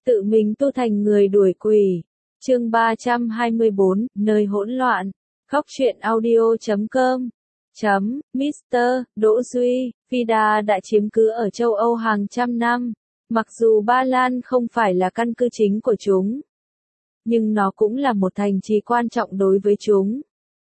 tự mình tu thành người đuổi quỷ. Chương 324, nơi hỗn loạn. Góc truyện audio.com. Mr. Đỗ Duy, Vida đã chiếm cứ ở châu Âu hàng trăm năm. Mặc dù Ba Lan không phải là căn cứ chính của chúng, nhưng nó cũng là một thành trì quan trọng đối với chúng.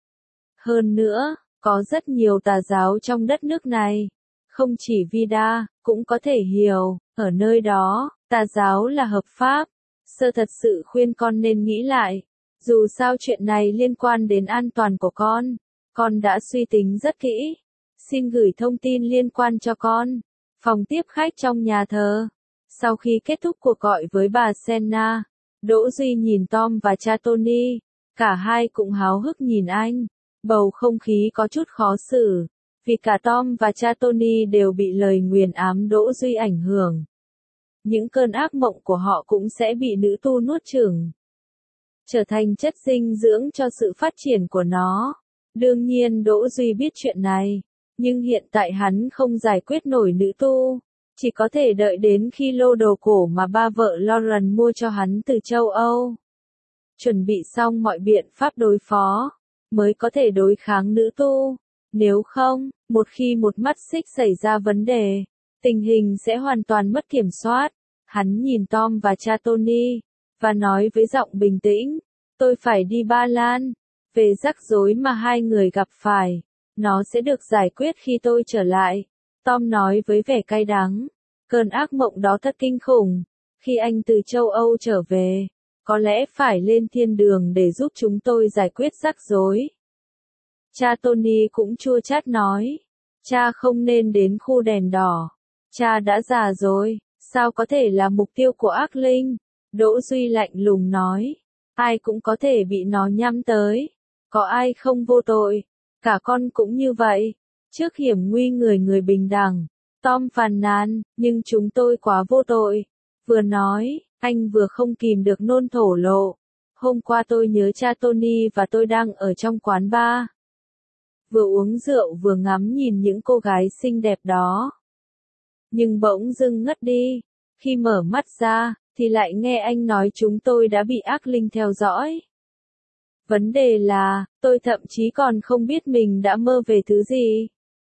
Hơn nữa, có rất nhiều tà giáo trong đất nước này. Không chỉ Vida, cũng có thể hiểu, ở nơi đó, tà giáo là hợp pháp. Sơ thật sự khuyên con nên nghĩ lại. Dù sao chuyện này liên quan đến an toàn của con đã suy tính rất kỹ. Xin gửi thông tin liên quan cho con. Phòng tiếp khách trong nhà thờ. Sau khi kết thúc cuộc gọi với bà Senna, Đỗ Duy nhìn Tom và cha Tony. Cả hai cũng háo hức nhìn anh. Bầu không khí có chút khó xử, vì cả Tom và cha Tony đều bị lời nguyền ám Đỗ Duy ảnh hưởng. Những cơn ác mộng của họ cũng sẽ bị nữ tu nuốt chửng, trở thành chất dinh dưỡng cho sự phát triển của nó. Đương nhiên Đỗ Duy biết chuyện này, nhưng hiện tại hắn không giải quyết nổi nữ tu, chỉ có thể đợi đến khi lô đồ cổ mà ba vợ Lauren mua cho hắn từ châu Âu, chuẩn bị xong mọi biện pháp đối phó, mới có thể đối kháng nữ tu. Nếu không, một khi một mắt xích xảy ra vấn đề, tình hình sẽ hoàn toàn mất kiểm soát. Hắn nhìn Tom và cha Tony, và nói với giọng bình tĩnh, tôi phải đi Ba Lan. Về rắc rối mà hai người gặp phải, nó sẽ được giải quyết khi tôi trở lại. Tom nói với vẻ cay đắng, cơn ác mộng đó thật kinh khủng. Khi anh từ châu Âu trở về, có lẽ phải lên thiên đường để giúp chúng tôi giải quyết rắc rối. Cha Tony cũng chua chát nói, cha không nên đến khu đèn đỏ. Cha đã già rồi, sao có thể là mục tiêu của ác linh? Đỗ Duy lạnh lùng nói, ai cũng có thể bị nó nhắm tới. Có ai không vô tội? Cả con cũng như vậy. Trước hiểm nguy người người bình đẳng. Tom phàn nàn, nhưng chúng tôi quá vô tội. Vừa nói, anh vừa không kìm được nôn thổ lộ. Hôm qua tôi nhớ cha Tony và tôi đang ở trong quán bar. Vừa uống rượu vừa ngắm nhìn những cô gái xinh đẹp đó. Nhưng bỗng dưng ngất đi. Khi mở mắt ra, thì lại nghe anh nói chúng tôi đã bị ác linh theo dõi. Vấn đề là, tôi thậm chí còn không biết mình đã mơ về thứ gì.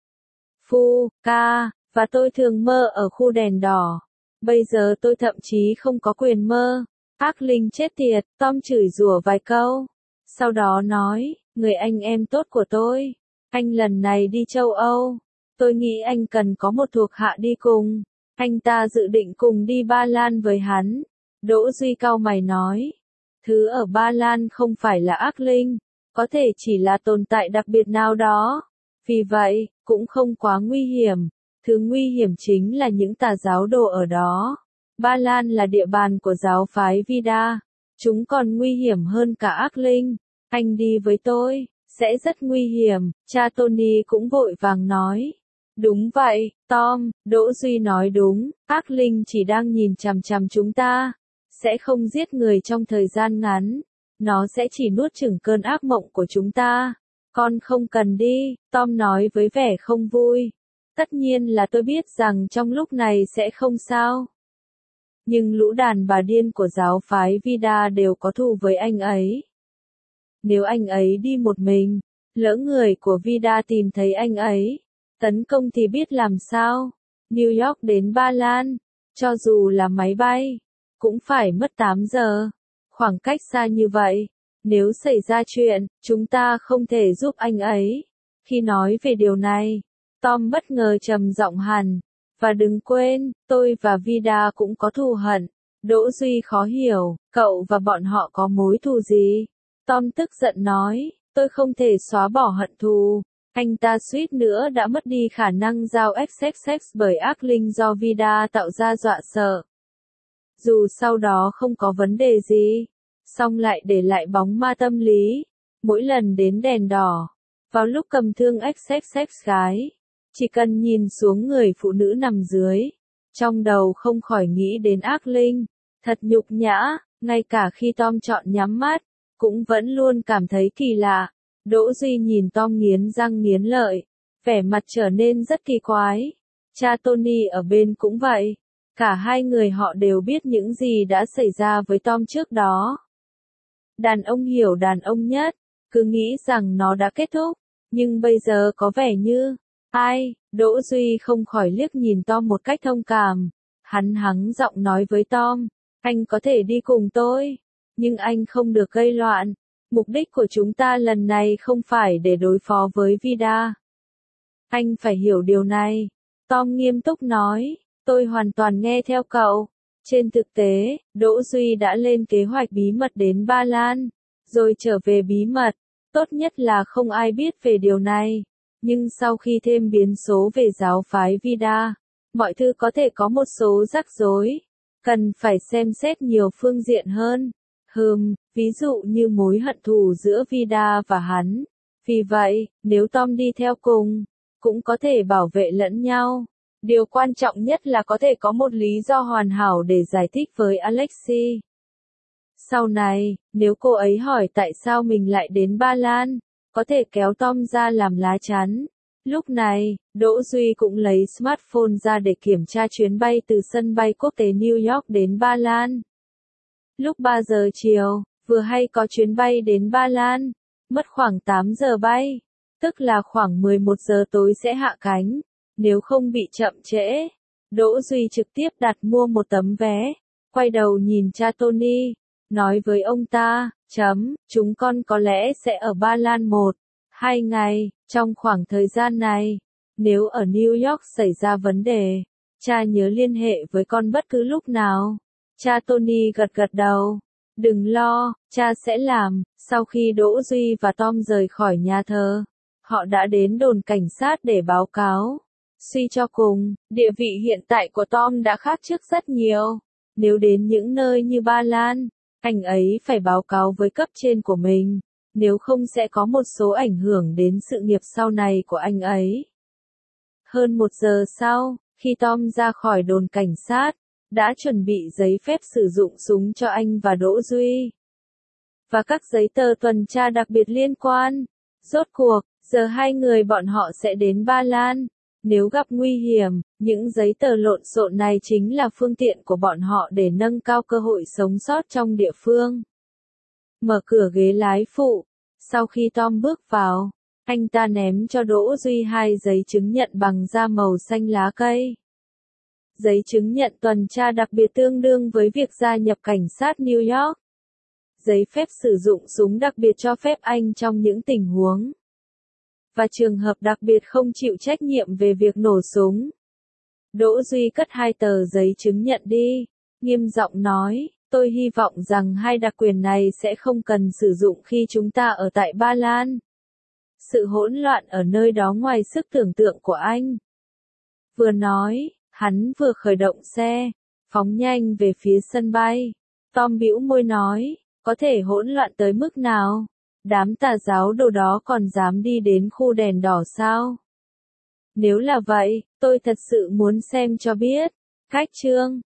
Và tôi thường mơ ở khu đèn đỏ. Bây giờ tôi thậm chí không có quyền mơ. Ác linh chết tiệt, Tom chửi rủa vài câu. Sau đó nói, người anh em tốt của tôi. Anh lần này đi châu Âu. Tôi nghĩ anh cần có một thuộc hạ đi cùng. Anh ta dự định cùng đi Ba Lan với hắn. Đỗ Duy cau mày nói. Thứ ở Ba Lan không phải là ác linh, có thể chỉ là tồn tại đặc biệt nào đó. Vì vậy, cũng không quá nguy hiểm. Thứ nguy hiểm chính là những tà giáo đồ ở đó. Ba Lan là địa bàn của giáo phái Vida. Chúng còn nguy hiểm hơn cả ác linh. Anh đi với tôi, sẽ rất nguy hiểm. Cha Tony cũng vội vàng nói. Đúng vậy, Tom, Đỗ Duy nói đúng. Ác linh chỉ đang nhìn chằm chằm chúng ta. Sẽ không giết người trong thời gian ngắn. Nó sẽ chỉ nuốt chửng cơn ác mộng của chúng ta. Con không cần đi, Tom nói với vẻ không vui. Tất nhiên là tôi biết rằng trong lúc này sẽ không sao. Nhưng lũ đàn bà điên của giáo phái Vida đều có thù với anh ấy. Nếu anh ấy đi một mình, lỡ người của Vida tìm thấy anh ấy, tấn công thì biết làm sao. New York đến Ba Lan, cho dù là máy bay, cũng phải mất 8 giờ. Khoảng cách xa như vậy, nếu xảy ra chuyện, chúng ta không thể giúp anh ấy. Khi nói về điều này, Tom bất ngờ trầm giọng hẳn. Và đừng quên, tôi và Vida cũng có thù hận. Đỗ Duy khó hiểu, cậu và bọn họ có mối thù gì? Tom tức giận nói, tôi không thể xóa bỏ hận thù. Anh ta suýt nữa đã mất đi khả năng giao XXX bởi ác linh do Vida tạo ra dọa sợ. Dù sau đó không có vấn đề gì, song lại để lại bóng ma tâm lý. Mỗi lần đến đèn đỏ, vào lúc cầm thương XXX gái, chỉ cần nhìn xuống người phụ nữ nằm dưới, trong đầu không khỏi nghĩ đến ác linh. Thật nhục nhã, ngay cả khi Tom chọn nhắm mắt, cũng vẫn luôn cảm thấy kỳ lạ. Đỗ Duy nhìn Tom nghiến răng nghiến lợi, vẻ mặt trở nên rất kỳ quái. Cha Tony ở bên cũng vậy. Cả hai người họ đều biết những gì đã xảy ra với Tom trước đó. Đàn ông hiểu đàn ông nhất, cứ nghĩ rằng nó đã kết thúc, nhưng bây giờ có vẻ như, Đỗ Duy không khỏi liếc nhìn Tom một cách thông cảm. Hắn hắng giọng nói với Tom, anh có thể đi cùng tôi, nhưng anh không được gây loạn. Mục đích của chúng ta lần này không phải để đối phó với Vida. Anh phải hiểu điều này. Tom nghiêm túc nói, tôi hoàn toàn nghe theo cậu. Trên thực tế, Đỗ Duy đã lên kế hoạch bí mật đến Ba Lan, rồi trở về bí mật. Tốt nhất là không ai biết về điều này. Nhưng sau khi thêm biến số về giáo phái Vida, mọi thứ có thể có một số rắc rối. Cần phải xem xét nhiều phương diện hơn. Ví dụ như mối hận thù giữa Vida và hắn. Vì vậy, nếu Tom đi theo cùng, cũng có thể bảo vệ lẫn nhau. Điều quan trọng nhất là có thể có một lý do hoàn hảo để giải thích với Alexei. Sau này, nếu cô ấy hỏi tại sao mình lại đến Ba Lan, có thể kéo Tom ra làm lá chắn. Lúc này, Đỗ Duy cũng lấy smartphone ra để kiểm tra chuyến bay từ sân bay quốc tế New York đến Ba Lan. Lúc 3 giờ chiều, vừa hay có chuyến bay đến Ba Lan, mất khoảng 8 giờ bay, tức là khoảng 11 giờ tối sẽ hạ cánh. Nếu không bị chậm trễ, Đỗ Duy trực tiếp đặt mua một tấm vé, quay đầu nhìn cha Tony, nói với ông ta, chúng con có lẽ sẽ ở Ba Lan 1-2 ngày, trong khoảng thời gian này, nếu ở New York xảy ra vấn đề, cha nhớ liên hệ với con bất cứ lúc nào. Cha Tony gật gật đầu, đừng lo, cha sẽ làm. Sau khi Đỗ Duy và Tom rời khỏi nhà thờ, họ đã đến đồn cảnh sát để báo cáo. Suy cho cùng, địa vị hiện tại của Tom đã khác trước rất nhiều. Nếu đến những nơi như Ba Lan, anh ấy phải báo cáo với cấp trên của mình, nếu không sẽ có một số ảnh hưởng đến sự nghiệp sau này của anh ấy. Hơn 1 giờ sau, khi Tom ra khỏi đồn cảnh sát, đã chuẩn bị giấy phép sử dụng súng cho anh và Đỗ Duy. Và các giấy tờ tuần tra đặc biệt liên quan. Rốt cuộc, giờ hai người bọn họ sẽ đến Ba Lan. Nếu gặp nguy hiểm, những giấy tờ lộn xộn này chính là phương tiện của bọn họ để nâng cao cơ hội sống sót trong địa phương. Mở cửa ghế lái phụ. Sau khi Tom bước vào, anh ta ném cho Đỗ Duy 2 giấy chứng nhận bằng da màu xanh lá cây. Giấy chứng nhận tuần tra đặc biệt tương đương với việc gia nhập cảnh sát New York. Giấy phép sử dụng súng đặc biệt cho phép anh trong những tình huống và trường hợp đặc biệt không chịu trách nhiệm về việc nổ súng. Đỗ Duy cất 2 tờ giấy chứng nhận đi, nghiêm giọng nói, tôi hy vọng rằng 2 đặc quyền này sẽ không cần sử dụng khi chúng ta ở tại Ba Lan. Sự hỗn loạn ở nơi đó ngoài sức tưởng tượng của anh. Vừa nói, hắn vừa khởi động xe, phóng nhanh về phía sân bay. Tom bĩu môi nói, có thể hỗn loạn tới mức nào? Đám tà giáo đồ đó còn dám đi đến khu đèn đỏ sao? Nếu là vậy, tôi thật sự muốn xem cho biết. Cách chương